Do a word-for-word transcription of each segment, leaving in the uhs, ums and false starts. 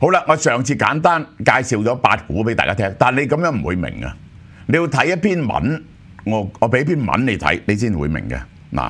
好啦，我上次簡單介紹咗八股俾大家聽，但係你咁樣唔會明啊！你要睇一篇文，我我俾篇文你睇，你先會明嘅。嗱，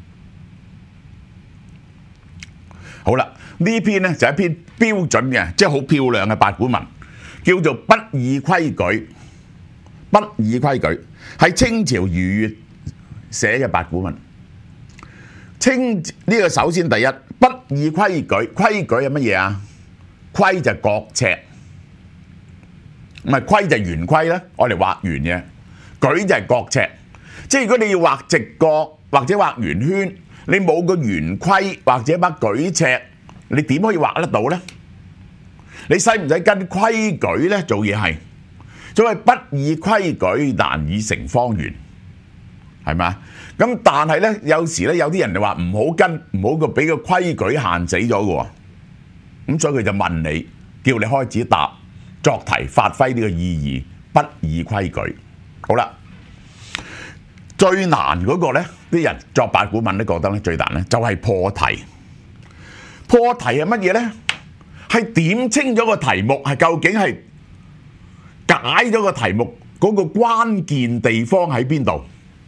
好啦，呢篇呢就係一篇標準嘅，即係好漂亮嘅八股文，叫做《不議規矩》。不議規矩係清朝俞樾寫嘅八股文。清呢個首先第一，不議規矩，規矩係乜嘢啊？規就係角尺，唔係規就係圓規啦，我哋畫圓嘅，矩就係角尺。即係如果你要畫直角或者畫圓圈，你冇個圓規或者把矩尺，你點可以畫得到呢？你使唔使跟規矩呢做嘢係？所謂不議規矩，難以成方圓，係咪啊？咁但係呢，有時呢有啲人就話唔好跟，唔好個俾個規矩限死咗嘅喎。咁所以佢就問你，叫你開始答作題，發揮呢個意義，不議規矩。好啦，最難嗰個呢，啲人作八股文都覺得咧最難呢，就係破題。破題係乜嘢呢？係點清咗個題目係究竟係解咗個題目嗰個關鍵地方喺邊度？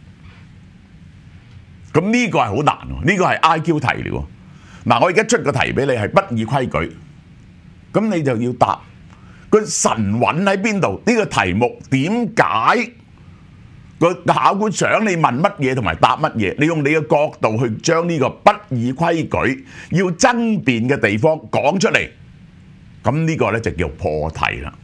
咁呢個係好難喎，呢個係 I Q 題嚟喎。嗱，我而家出個題俾你係不議規矩，咁你就要答個神韻喺邊度？呢個題目點解個考官想你問乜嘢同埋答乜嘢？你用你嘅角度去將呢個不議規矩要爭辯嘅地方講出嚟，咁呢個呢就叫破題啦。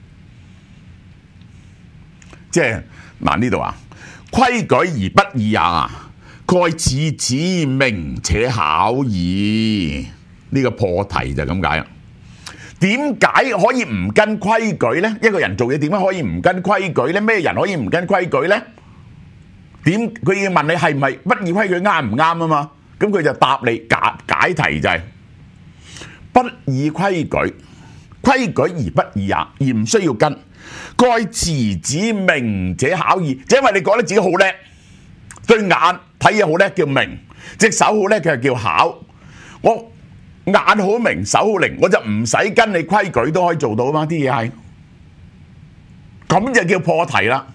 即係嗱呢度啊，規矩而不議也，蓋次子明且巧矣。呢個破題就咁解啦。點解可以唔跟規矩呢？一個人做嘢點解可以唔跟規矩呢？咩人可以唔跟規矩呢？點佢要問你係唔係不議規矩啱唔啱啊嘛？咁佢就答你解解題就係不議規矩，規矩而不議也，而唔需要跟。蓋次子明且巧矣，就因為你覺得自己好叻，對眼睇嘢好叻叫明，隻手好叻嘅叫巧。我眼好明，手好靈，我就唔使跟你規矩都可以做到啊嘛！啲嘢係咁就叫破題啦。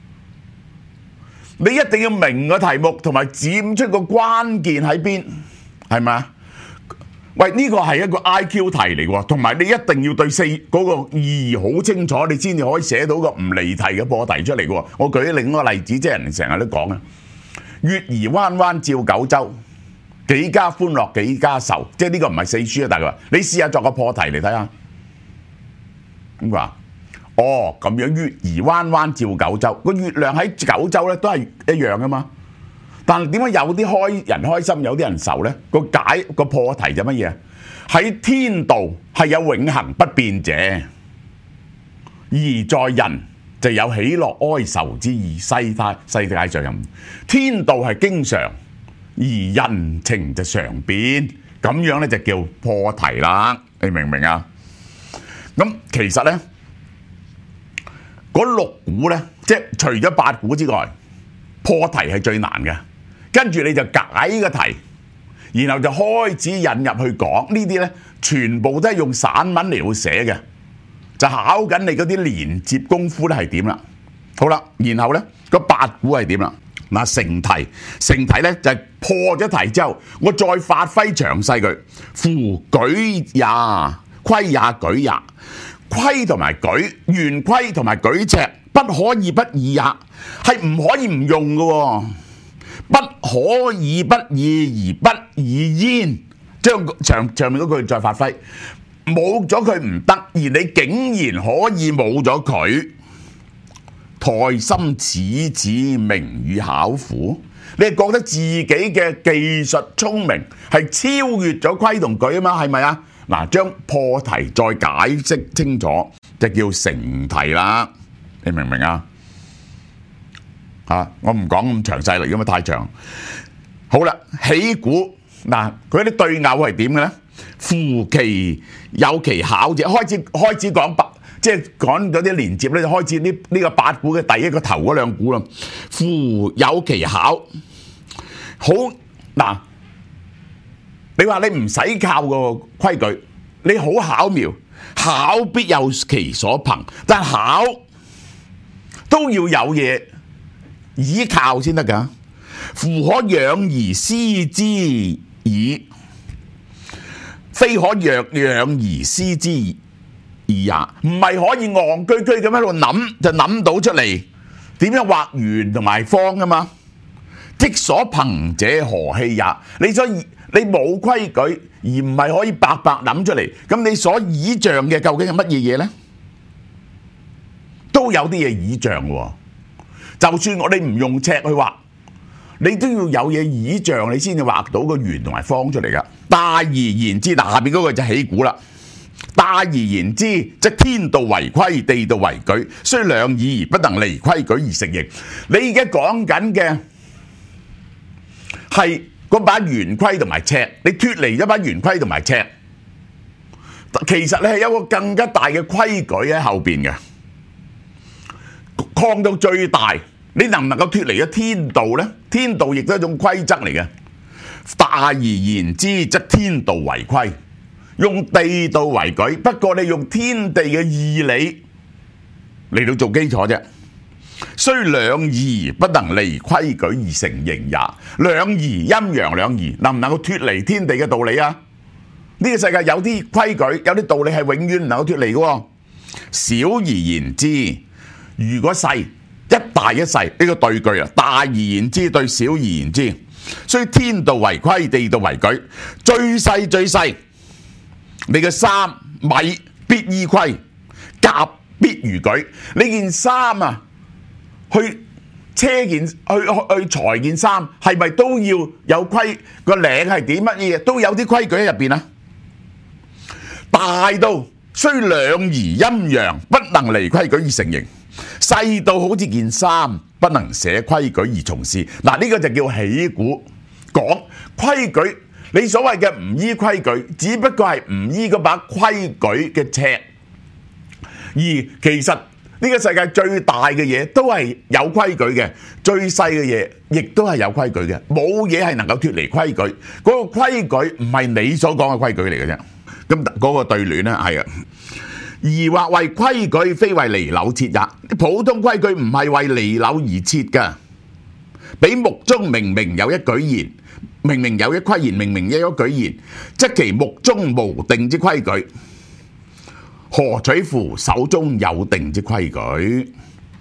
你一定要明個題目，同埋指出個關鍵喺邊，係咪啊？喂，呢個係一個 I Q 題嚟喎，同埋你一定要對四嗰個意義好清楚，你先至可以寫到個唔離題嘅破題出嚟嘅喎。我舉另一個例子，即係人哋成日都講啊，月兒彎彎照九州，幾家歡樂幾家愁。即係呢個唔係四書啊，大家你試下作個破題嚟睇下。咁話哦咁樣，月兒彎彎照九州，個月亮喺九州咧都係一樣噶嘛。但係點解有啲開人開心，有啲人愁呢？個解個破題就乜嘢？喺天道係有永恆不變者，而在人就有喜樂哀愁之意。世態世界上人天道係經常，而人情就常變，咁樣呢就叫破題啦。你明唔明啊？咁其實呢，嗰六股呢，即係除咗八股之外，破題係最難嘅。跟住你就解個題，然後就開始引入去講呢啲呢，全部都係用散文嚟到寫嘅，就考緊你嗰啲連接功夫咧係點啦。好啦，然後呢個八股係點啦？嗱，成題，成題呢就係破咗題之後，我再發揮詳細佢。夫矩也，規也，矩也，規同埋矩，圓規同埋矩尺，不可以不議也，係唔可以唔用嘅喎。不可以不議而不議焉，將上上面嗰句再發揮，冇咗佢唔得，而你竟然可以冇咗佢，殆心此子明與巧乎？你係覺得自己嘅技術聰明係超越咗規同矩啊嘛？係咪啊？嗱，將破題再解釋清楚，就叫成題啦。你明唔明啊？啊！我唔講咁詳細啦，因為太長。好啦，起鼓嗱，佢啲對偶係點嘅咧？夫其有其巧者，開始開始講八，即係講嗰啲連接咧，就開始呢呢個八股嘅第一個頭嗰兩股啦。夫有其巧，好嗱，你話你唔使靠個規矩，你好巧妙， 考必有其所憑，但考都要有嘢依靠先得㗎。夫可養而思之矣，非可若養而思之矣也。唔係可以戇居居咁喺度諗就諗到出嚟點樣畫圓同埋方㗎嘛？即所憑者何希也？你所以你冇規矩，而唔係可以白白諗出嚟，咁你所倚仗嘅究竟係乜嘢嘢呢？都有啲嘢倚仗喎。就算我哋唔用尺去畫，你都要有嘢倚仗，你先至畫到個圓同埋方出嚟噶。大而言之，嗱下邊嗰個就起估啦。大而言之，即天道為規，地道為矩，雖兩儀而不能離規矩而成形。你而家講緊嘅係嗰把圓規同埋尺，你脫離咗把圓規同埋尺，其實你係有個更加大嘅規矩喺後邊嘅，擴到最大。你能唔能夠脫離咗天道呢？天道亦都係一種規則嚟嘅。大而言之，則天道為規，用地道為矩。不過你用天地嘅義理嚟到做基礎啫。雖兩儀不能離規矩而成形也。兩儀陰陽兩儀能唔能夠脫離天地嘅道理啊？呢個世界有啲規矩，有啲道理係永遠唔能夠脫離嘅。小而言之，如果細一大一細呢個對句啊，大而言之對小而言之，雖天道為規，地道為矩，最細最細，你嘅衫米必依規，甲必如矩。呢件衫啊，去車件去去裁件衫，係咪都要有規？個領係點乜嘢都有啲規矩喺入邊啊。大到雖兩儀陰陽不能離規矩而成形，細到好似件衫不能捨規矩而從事。嗱，呢個就叫起估。講規矩，你所謂嘅唔依規矩，只不過係唔依嗰把規矩嘅尺，而其實呢個世界最大嘅嘢都係有規矩嘅，最細嘅嘢亦都係有規矩嘅，冇嘢係能夠脫離規矩。嗰個規矩唔係你所講嘅規矩嚟嘅啫。咁嗰個對聯咧係啊，而或為規矩，非為離朽設也。普通規矩唔係為離朽而設㗎。比目中明明有一舉言，明明有一規言，明明有一舉言，則其目中無定之規矩，何取乎手中有定之規矩？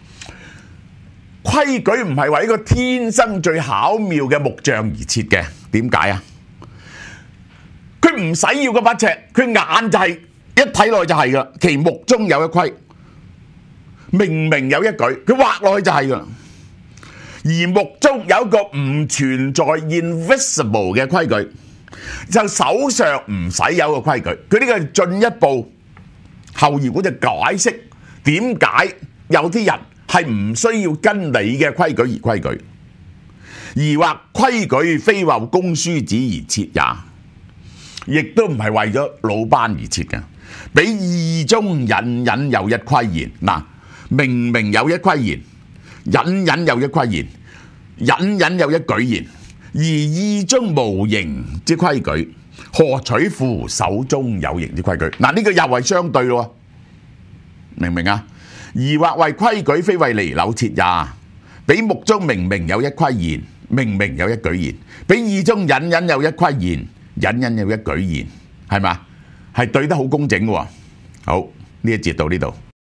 規矩唔係為一個天生最巧妙嘅木匠而設嘅。點解啊？佢唔使要嗰把尺，佢眼就係一睇落去就係噶，其目中有一規，明明有一舉，佢畫落去就係噶。而目中有一個唔存在 invisible 嘅規矩，就手上唔使有個規矩。佢呢個係進一步後二估就解釋點解有啲人係唔需要跟你嘅規矩而規矩，而或規矩非為公輸子而設也，亦都唔係為咗老班而設嘅。比義中隱隱有一規言，嗱，明明有一規言，隱隱有一規言，隱隱有一舉言，而義中無形之規矩，何取乎手中有形之規矩？嗱，呢個又係相對咯，明唔明啊？而或為規矩，非為離朽設也。比目中明明有一規言，明明有一舉言，比義中隱隱有一規言，隱隱有一舉言，係嘛？係對得好工整嘅喎。好，呢一節到呢度。